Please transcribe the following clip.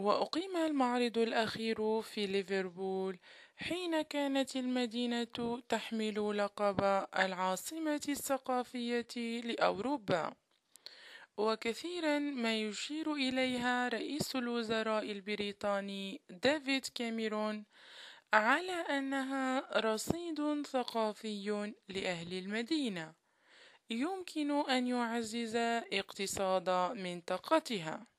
وأقيم المعرض الأخير في ليفربول حين كانت المدينة تحمل لقب العاصمة الثقافية لأوروبا، وكثيرا ما يشير إليها رئيس الوزراء البريطاني ديفيد كاميرون على أنها رصيد ثقافي لأهل المدينة يمكن أن يعزز اقتصاد منطقتها.